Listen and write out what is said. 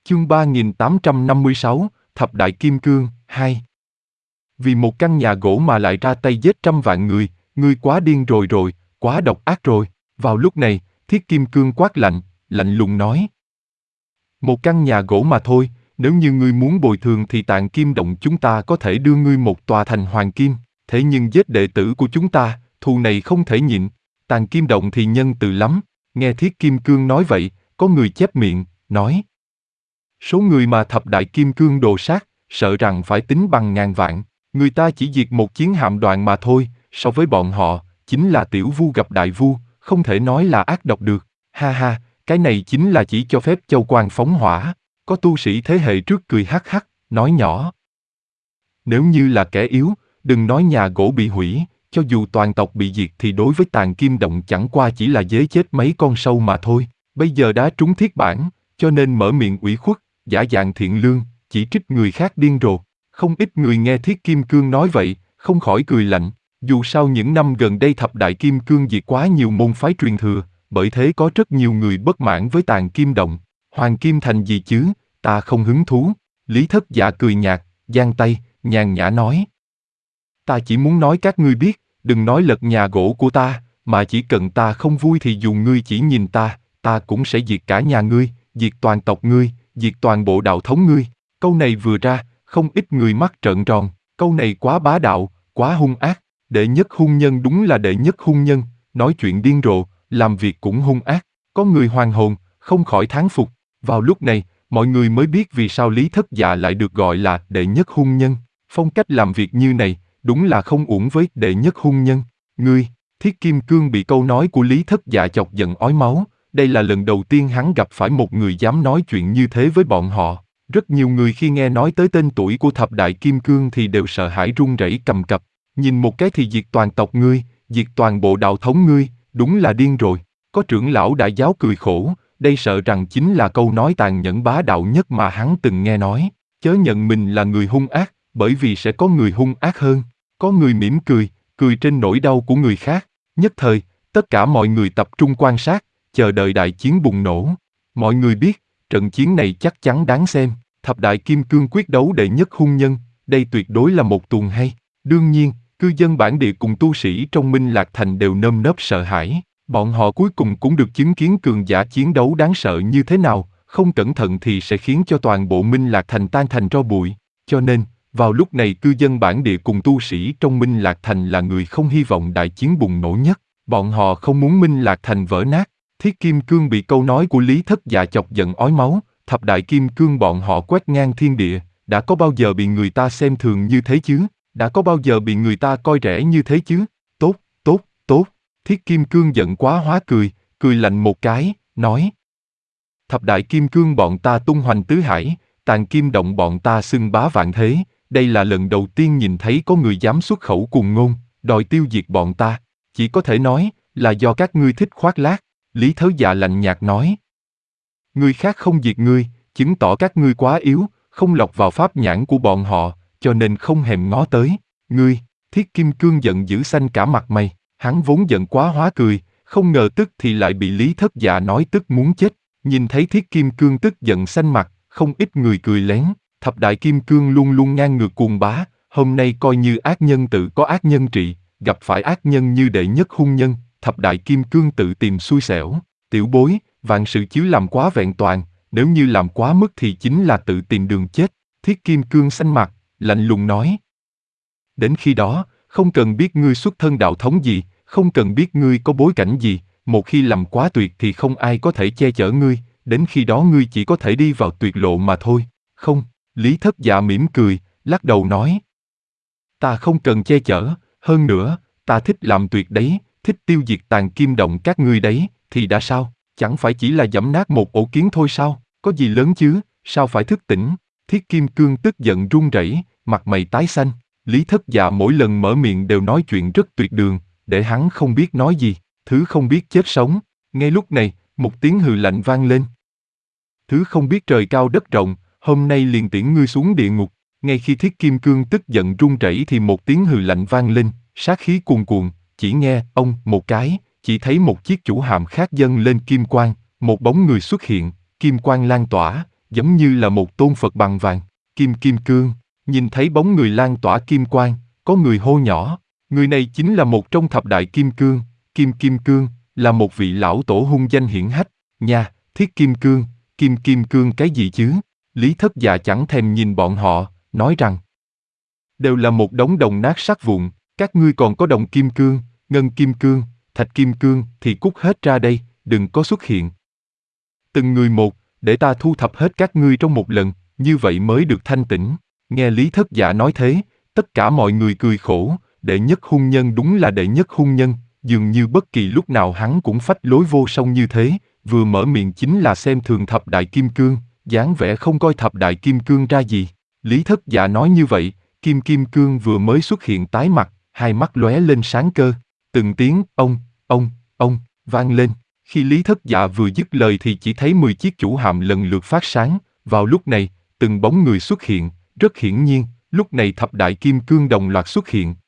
Chương 3856, Thập Đại Kim Cương, 2. Vì một căn nhà gỗ mà lại ra tay giết trăm vạn người, ngươi quá điên rồi, quá độc ác rồi. Vào lúc này, Thiết Kim Cương quát lạnh, lạnh lùng nói. Một căn nhà gỗ mà thôi, nếu như ngươi muốn bồi thường thì Tạng Kim Động chúng ta có thể đưa ngươi một tòa thành hoàng kim, thế nhưng giết đệ tử của chúng ta, thù này không thể nhịn. Tạng Kim Động thì nhân từ lắm. Nghe Thiết Kim Cương nói vậy, có người chép miệng, nói. Số người mà Thập Đại Kim Cương đồ sát, sợ rằng phải tính bằng ngàn vạn. Người ta chỉ diệt một chiến hạm đoàn mà thôi, so với bọn họ, chính là tiểu vu gặp đại vu, không thể nói là ác độc được. Ha ha, cái này chính là chỉ cho phép châu quan phóng hỏa. Có tu sĩ thế hệ trước cười hắc hắc, nói nhỏ. Nếu như là kẻ yếu, đừng nói nhà gỗ bị hủy, cho dù toàn tộc bị diệt thì đối với Tạng Kim Động chẳng qua chỉ là giết chết mấy con sâu mà thôi. Bây giờ đã trúng thiết bản, cho nên mở miệng ủy khuất, giả dạng thiện lương, chỉ trích người khác điên rồ. Không ít người nghe Thiết Kim Cương nói vậy, không khỏi cười lạnh. Dù sao những năm gần đây Thập Đại Kim Cương diệt quá nhiều môn phái truyền thừa, bởi thế có rất nhiều người bất mãn với Tạng Kim Động. Hoàng Kim Thành gì chứ, ta không hứng thú. Lý Thất Dạ cười nhạt, giang tay, nhàn nhã nói. Ta chỉ muốn nói các ngươi biết, đừng nói lật nhà gỗ của ta, mà chỉ cần ta không vui thì dù ngươi chỉ nhìn ta, ta cũng sẽ diệt cả nhà ngươi, diệt toàn tộc ngươi, diệt toàn bộ đạo thống ngươi. Câu này vừa ra, không ít người mắt trợn tròn, câu này quá bá đạo, quá hung ác. Đệ nhất hung nhân đúng là đệ nhất hung nhân, nói chuyện điên rồ, làm việc cũng hung ác. Có người hoàn hồn, không khỏi thán phục. Vào lúc này, mọi người mới biết vì sao Lý Thất Dạ lại được gọi là đệ nhất hung nhân. Phong cách làm việc như này, đúng là không uổng với đệ nhất hung nhân. Ngươi, Thiết Kim Cương bị câu nói của Lý Thất Dạ chọc giận ói máu. Đây là lần đầu tiên hắn gặp phải một người dám nói chuyện như thế với bọn họ. Rất nhiều người khi nghe nói tới tên tuổi của Thập Đại Kim Cương thì đều sợ hãi run rẩy cầm cập. Nhìn một cái thì diệt toàn tộc ngươi, diệt toàn bộ đạo thống ngươi, đúng là điên rồi. Có trưởng lão đại giáo cười khổ, đây sợ rằng chính là câu nói tàn nhẫn bá đạo nhất mà hắn từng nghe nói. Chớ nhận mình là người hung ác, bởi vì sẽ có người hung ác hơn. Có người mỉm cười, cười trên nỗi đau của người khác. Nhất thời, tất cả mọi người tập trung quan sát, chờ đợi đại chiến bùng nổ. Mọi người biết, trận chiến này chắc chắn đáng xem. Thập Đại Kim Cương quyết đấu đệ nhất hung nhân, đây tuyệt đối là một tuồng hay. Đương nhiên, cư dân bản địa cùng tu sĩ trong Minh Lạc Thành đều nơm nớp sợ hãi. Bọn họ cuối cùng cũng được chứng kiến cường giả chiến đấu đáng sợ như thế nào, không cẩn thận thì sẽ khiến cho toàn bộ Minh Lạc Thành tan thành tro bụi. Cho nên, vào lúc này cư dân bản địa cùng tu sĩ trong Minh Lạc Thành là người không hy vọng đại chiến bùng nổ nhất. Bọn họ không muốn Minh Lạc Thành vỡ nát. Thiết Kim Cương bị câu nói của Lý Thất Dạ chọc giận ói máu. Thập Đại Kim Cương bọn họ quét ngang thiên địa, đã có bao giờ bị người ta xem thường như thế chứ? Đã có bao giờ bị người ta coi rẻ như thế chứ? Tốt. Thiết Kim Cương giận quá hóa cười, cười lạnh một cái, nói. Thập Đại Kim Cương bọn ta tung hoành tứ hải, Tạng Kim Động bọn ta xưng bá vạn thế, đây là lần đầu tiên nhìn thấy có người dám xuất khẩu cuồng ngôn, đòi tiêu diệt bọn ta. Chỉ có thể nói, là do các ngươi thích khoác lác. Lý Thớ Dạ lạnh nhạt nói. Người khác không diệt ngươi, chứng tỏ các ngươi quá yếu, không lọt vào pháp nhãn của bọn họ, cho nên không thèm ngó tới. Ngươi, Thiết Kim Cương giận dữ xanh cả mặt mày, hắn vốn giận quá hóa cười, không ngờ tức thì lại bị Lý Thất Dạ nói tức muốn chết. Nhìn thấy Thiết Kim Cương tức giận xanh mặt, không ít người cười lén. Thập Đại Kim Cương luôn luôn ngang ngược cuồng bá, hôm nay coi như ác nhân tự có ác nhân trị, gặp phải ác nhân như đệ nhất hung nhân, Thập Đại Kim Cương tự tìm xui xẻo. Tiểu bối, vạn sự chiếu làm quá vẹn toàn, nếu như làm quá mức thì chính là tự tìm đường chết. Thiết Kim Cương xanh mặt, lạnh lùng nói. Đến khi đó, không cần biết ngươi xuất thân đạo thống gì, không cần biết ngươi có bối cảnh gì, một khi làm quá tuyệt thì không ai có thể che chở ngươi, đến khi đó ngươi chỉ có thể đi vào tuyệt lộ mà thôi. Không, Lý Thất Dạ mỉm cười, lắc đầu nói. Ta không cần che chở, hơn nữa, ta thích làm tuyệt đấy, thích tiêu diệt Tạng Kim Động các ngươi đấy, thì đã sao, chẳng phải chỉ là giẫm nát một ổ kiến thôi sao, có gì lớn chứ, sao phải thức tỉnh. Thiết Kim Cương tức giận run rẩy, mặt mày tái xanh. Lý Thất Dạ mỗi lần mở miệng đều nói chuyện rất tuyệt đường, để hắn không biết nói gì, thứ không biết chết sống. Ngay lúc này, một tiếng hừ lạnh vang lên. Thứ không biết trời cao đất rộng, hôm nay liền tiễn ngươi xuống địa ngục. Ngay khi Thiết Kim Cương tức giận run rẩy thì một tiếng hừ lạnh vang lên, sát khí cuồn cuộn, chỉ nghe ông một cái, chỉ thấy một chiếc chủ hạm khác dâng lên kim quang, một bóng người xuất hiện, kim quang lan tỏa, giống như là một tôn Phật bằng vàng, kim kim cương. Nhìn thấy bóng người lan tỏa kim quang, có người hô nhỏ, người này chính là một trong thập đại kim cương, Kim Kim Cương, là một vị lão tổ hung danh hiển hách, nha, Thiết Kim Cương, Kim Kim Cương cái gì chứ? Lý Thất Dạ chẳng thèm nhìn bọn họ, nói rằng, đều là một đống đồng nát sắt vụn, các ngươi còn có đồng kim cương, ngân kim cương, thạch kim cương thì cút hết ra đây, đừng có xuất hiện. Từng người một, để ta thu thập hết các ngươi trong một lần, như vậy mới được thanh tĩnh. Nghe Lý Thất Dạ nói thế, tất cả mọi người cười khổ, đệ nhất hung nhân đúng là đệ nhất hung nhân, dường như bất kỳ lúc nào hắn cũng phách lối vô song như thế, vừa mở miệng chính là xem thường thập đại kim cương, dáng vẻ không coi thập đại kim cương ra gì. Lý Thất Dạ nói như vậy, Kim Kim Cương vừa mới xuất hiện tái mặt, hai mắt lóe lên sáng cơ, từng tiếng ông vang lên. Khi Lý Thất Dạ vừa dứt lời thì chỉ thấy 10 chiếc chủ hạm lần lượt phát sáng, vào lúc này, từng bóng người xuất hiện, rất hiển nhiên, lúc này thập đại kim cương đồng loạt xuất hiện,